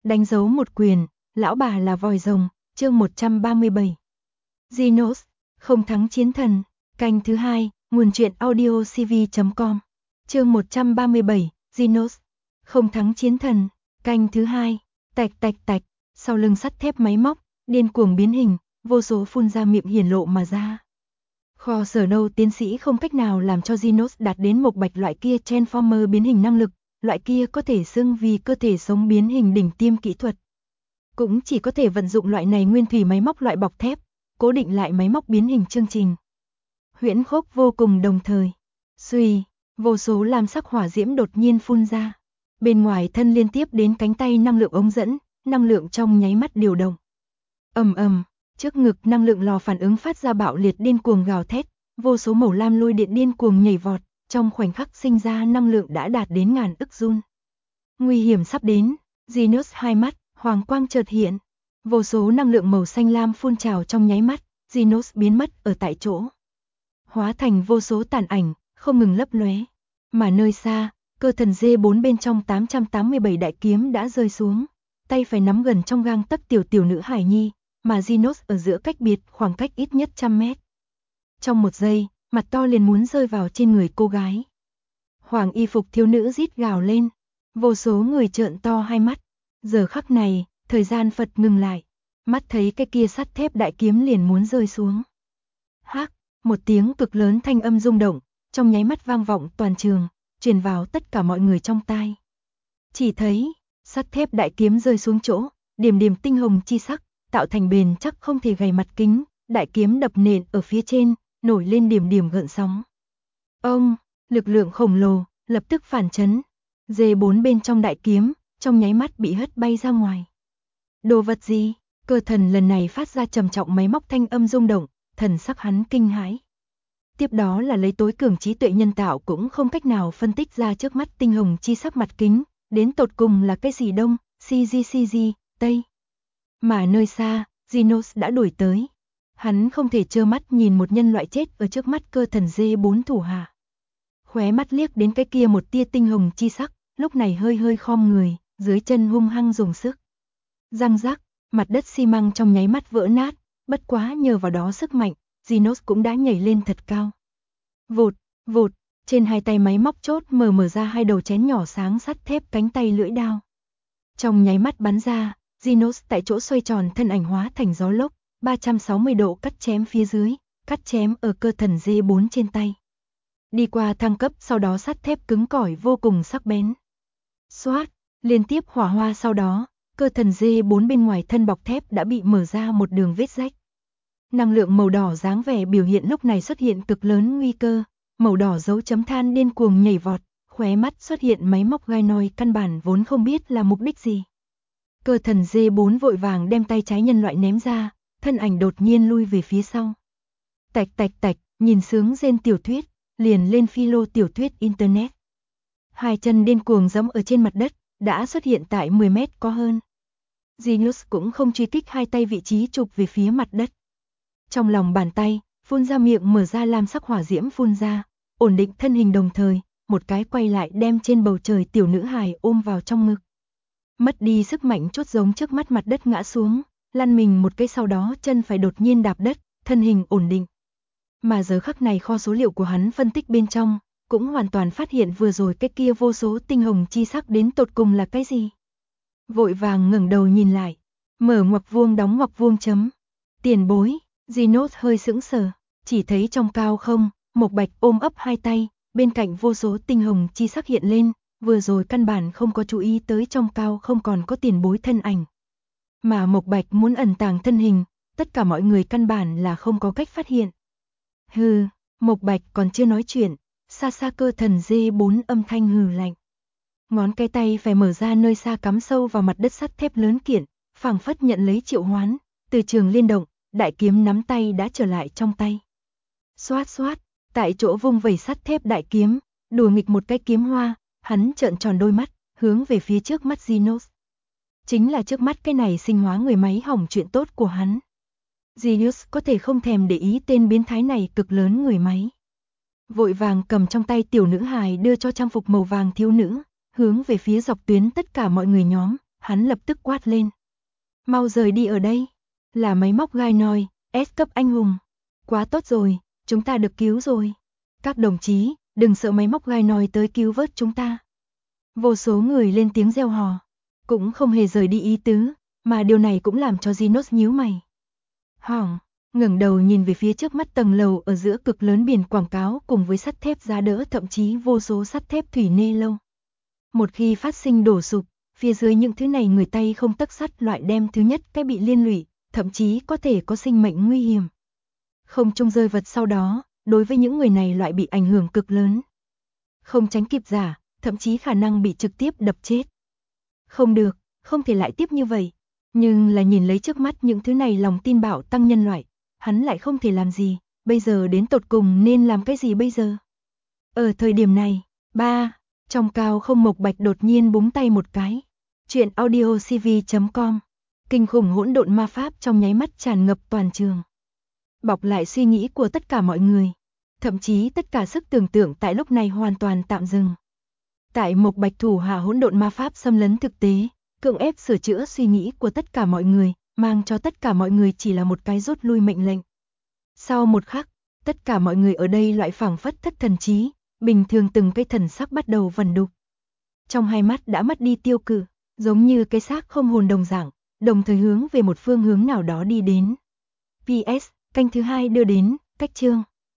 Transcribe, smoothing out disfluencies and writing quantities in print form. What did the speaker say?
đánh dấu một quyền, lão bà là vòi rồng, chương 137. Genos, không thắng chiến thần, canh thứ 2, nguồn truyện audio cv.com. Chương 137, Genos, không thắng chiến thần, canh thứ 2, tạch tạch tạch, sau lưng sắt thép máy móc, điên cuồng biến hình, vô số phun ra miệng hiển lộ mà ra. Kho sở nâu tiến sĩ không cách nào làm cho Genos đạt đến Mộc Bạch loại kia Transformer biến hình năng lực, loại kia có thể xưng vì cơ thể sống biến hình đỉnh tiêm kỹ thuật. Cũng chỉ có thể vận dụng loại này nguyên thủy máy móc loại bọc thép, cố định lại máy móc biến hình chương trình. Huyễn khốc vô cùng đồng thời. Xuy, vô số lam sắc hỏa diễm đột nhiên phun ra. Bên ngoài thân liên tiếp đến cánh tay năng lượng ống dẫn, năng lượng trong nháy mắt điều động. Ầm ầm, trước ngực năng lượng lò phản ứng phát ra bạo liệt điên cuồng gào thét, vô số màu lam lôi điện điên cuồng nhảy vọt, trong khoảnh khắc sinh ra năng lượng đã đạt đến ngàn ức giun. Nguy hiểm sắp đến, Genos hai mắt, hoàng quang chợt hiện, vô số năng lượng màu xanh lam phun trào trong nháy mắt, Genos biến mất ở tại chỗ. Hóa thành vô số tàn ảnh, không ngừng lấp lóe. Mà nơi xa, cơ thần G4 bên trong 887 đại kiếm đã rơi xuống, tay phải nắm gần trong gang tấc tiểu nữ hải nhi, mà Genos ở giữa cách biệt khoảng cách ít nhất 100 mét. Trong một giây, mặt to liền muốn rơi vào trên người cô gái. Hoàng y phục thiếu nữ rít gào lên, vô số người trợn to hai mắt. Giờ khắc này, thời gian Phật ngừng lại, mắt thấy cái kia sắt thép đại kiếm liền muốn rơi xuống. Hắc, một tiếng cực lớn thanh âm rung động, trong nháy mắt vang vọng toàn trường, truyền vào tất cả mọi người trong tai. Chỉ thấy, sắt thép đại kiếm rơi xuống chỗ, điểm điểm tinh hồng chi sắc, tạo thành bền chắc không thể gầy mặt kính, đại kiếm đập nện ở phía trên, nổi lên điểm điểm gợn sóng. Ông, lực lượng khổng lồ, lập tức phản chấn. G4 bên trong đại kiếm, trong nháy mắt bị hất bay ra ngoài. Đồ vật gì? Cơ thần lần này phát ra trầm trọng máy móc thanh âm rung động, thần sắc hắn kinh hãi. Tiếp đó là lấy tối cường trí tuệ nhân tạo cũng không cách nào phân tích ra trước mắt tinh hồng chi sắc mặt kính, đến tột cùng là cái gì đông, CG, Tây. Mà nơi xa, Genos đã đuổi tới. Hắn không thể trơ mắt nhìn một nhân loại chết ở trước mắt cơ thần G4 thủ hạ. Khóe mắt liếc đến cái kia một tia tinh hồng chi sắc, lúc này hơi hơi khom người, dưới chân hung hăng dùng sức. Răng rắc, mặt đất xi măng trong nháy mắt vỡ nát, bất quá nhờ vào đó sức mạnh, Genos cũng đã nhảy lên thật cao. Vụt, vụt, trên hai tay máy móc chốt mở ra hai đầu chén nhỏ sáng sắt thép cánh tay lưỡi đao. Trong nháy mắt bắn ra, Genos tại chỗ xoay tròn thân ảnh hóa thành gió lốc, 360 độ cắt chém phía dưới, cắt chém ở cơ thần G4 trên tay. Đi qua thăng cấp sau đó sắt thép cứng cỏi vô cùng sắc bén. Xoát, liên tiếp hỏa hoa sau đó, cơ thần G4 bên ngoài thân bọc thép đã bị mở ra một đường vết rách. Năng lượng màu đỏ dáng vẻ biểu hiện lúc này xuất hiện cực lớn nguy cơ, màu đỏ dấu chấm than điên cuồng nhảy vọt, khóe mắt xuất hiện máy móc gai noi căn bản vốn không biết là mục đích gì. Cơ thần G4 vội vàng đem tay trái nhân loại ném ra, thân ảnh đột nhiên lui về phía sau. Tạch tạch tạch, nhìn sướng rên tiểu thuyết, liền lên philo tiểu thuyết internet. Hai chân điên cuồng giẫm ở trên mặt đất, đã xuất hiện tại 10 mét có hơn. Genos cũng không truy kích hai tay vị trí chụp về phía mặt đất. Trong lòng bàn tay, phun ra miệng mở ra lam sắc hỏa diễm phun ra, ổn định thân hình đồng thời, một cái quay lại đem trên bầu trời tiểu nữ hài ôm vào trong ngực. Mất đi sức mạnh chút giống trước mắt mặt đất ngã xuống, lăn mình một cái sau đó chân phải đột nhiên đạp đất, thân hình ổn định. Mà giờ khắc này kho số liệu của hắn phân tích bên trong, cũng hoàn toàn phát hiện vừa rồi cái kia vô số tinh hồng chi sắc đến tột cùng là cái gì. Vội vàng ngẩng đầu nhìn lại, mở ngoặc vuông đóng ngoặc vuông chấm. Tiền bối, Genos hơi sững sờ, chỉ thấy trong cao không, Mộc Bạch ôm ấp hai tay, bên cạnh vô số tinh hồng chi sắc hiện lên, vừa rồi căn bản không có chú ý tới trong cao không còn có tiền bối thân ảnh. Mà Mộc Bạch muốn ẩn tàng thân hình, tất cả mọi người căn bản là không có cách phát hiện. Hừ, Mộc Bạch còn chưa nói chuyện, xa xa cơ thần G4 âm thanh hừ lạnh. Ngón cái tay phải mở ra nơi xa cắm sâu vào mặt đất sắt thép lớn kiện, phảng phất nhận lấy triệu hoán, từ trường liên động, đại kiếm nắm tay đã trở lại trong tay. Xoát xoát, tại chỗ vung vẩy sắt thép đại kiếm, đùa nghịch một cái kiếm hoa, hắn trợn tròn đôi mắt, hướng về phía trước mắt Genos. Chính là trước mắt cái này sinh hóa người máy hỏng chuyện tốt của hắn. Genos có thể không thèm để ý tên biến thái này cực lớn người máy. Vội vàng cầm trong tay tiểu nữ hài đưa cho trang phục màu vàng thiếu nữ, hướng về phía dọc tuyến tất cả mọi người nhóm, hắn lập tức quát lên. Mau rời đi ở đây. Là máy móc Gainoid, S cấp anh hùng. Quá tốt rồi, chúng ta được cứu rồi. Các đồng chí, đừng sợ máy móc Gainoid tới cứu vớt chúng ta. Vô số người lên tiếng reo hò. Cũng không hề rời đi ý tứ, mà điều này cũng làm cho Genos nhíu mày. Hỏng, ngẩng đầu nhìn về phía trước mắt tầng lầu ở giữa cực lớn biển quảng cáo cùng với sắt thép giá đỡ, thậm chí vô số sắt thép thủy nê lâu. Một khi phát sinh đổ sụp, phía dưới những thứ này người tay không tấc sắt loại đem thứ nhất cái bị liên lụy, thậm chí có thể có sinh mệnh nguy hiểm. Không trung rơi vật sau đó, đối với những người này loại bị ảnh hưởng cực lớn. Không tránh kịp giả, thậm chí khả năng bị trực tiếp đập chết. Không được, không thể lại tiếp như vậy. Nhưng là nhìn lấy trước mắt những thứ này lòng tin bạo tăng nhân loại, hắn lại không thể làm gì, bây giờ đến tột cùng nên làm cái gì bây giờ? Ở thời điểm này, trong cao không Mộc Bạch đột nhiên búng tay một cái. Chuyện audiocv.com. Kinh khủng hỗn độn ma pháp trong nháy mắt tràn ngập toàn trường. Bọc lại suy nghĩ của tất cả mọi người. Thậm chí tất cả sức tưởng tượng tại lúc này hoàn toàn tạm dừng. Tại Mộc Bạch thủ hạ hỗn độn ma pháp xâm lấn thực tế, cưỡng ép sửa chữa suy nghĩ của tất cả mọi người, mang cho tất cả mọi người chỉ là một cái rút lui mệnh lệnh. Sau một khắc, tất cả mọi người ở đây loại phảng phất thất thần trí, bình thường từng cái thần sắc bắt đầu vần đục. Trong hai mắt đã mất đi tiêu cự, giống như cái xác không hồn đồng dạng, đồng thời hướng về một phương hướng nào đó đi đến. PS, canh thứ 2 đưa đến, cách chương.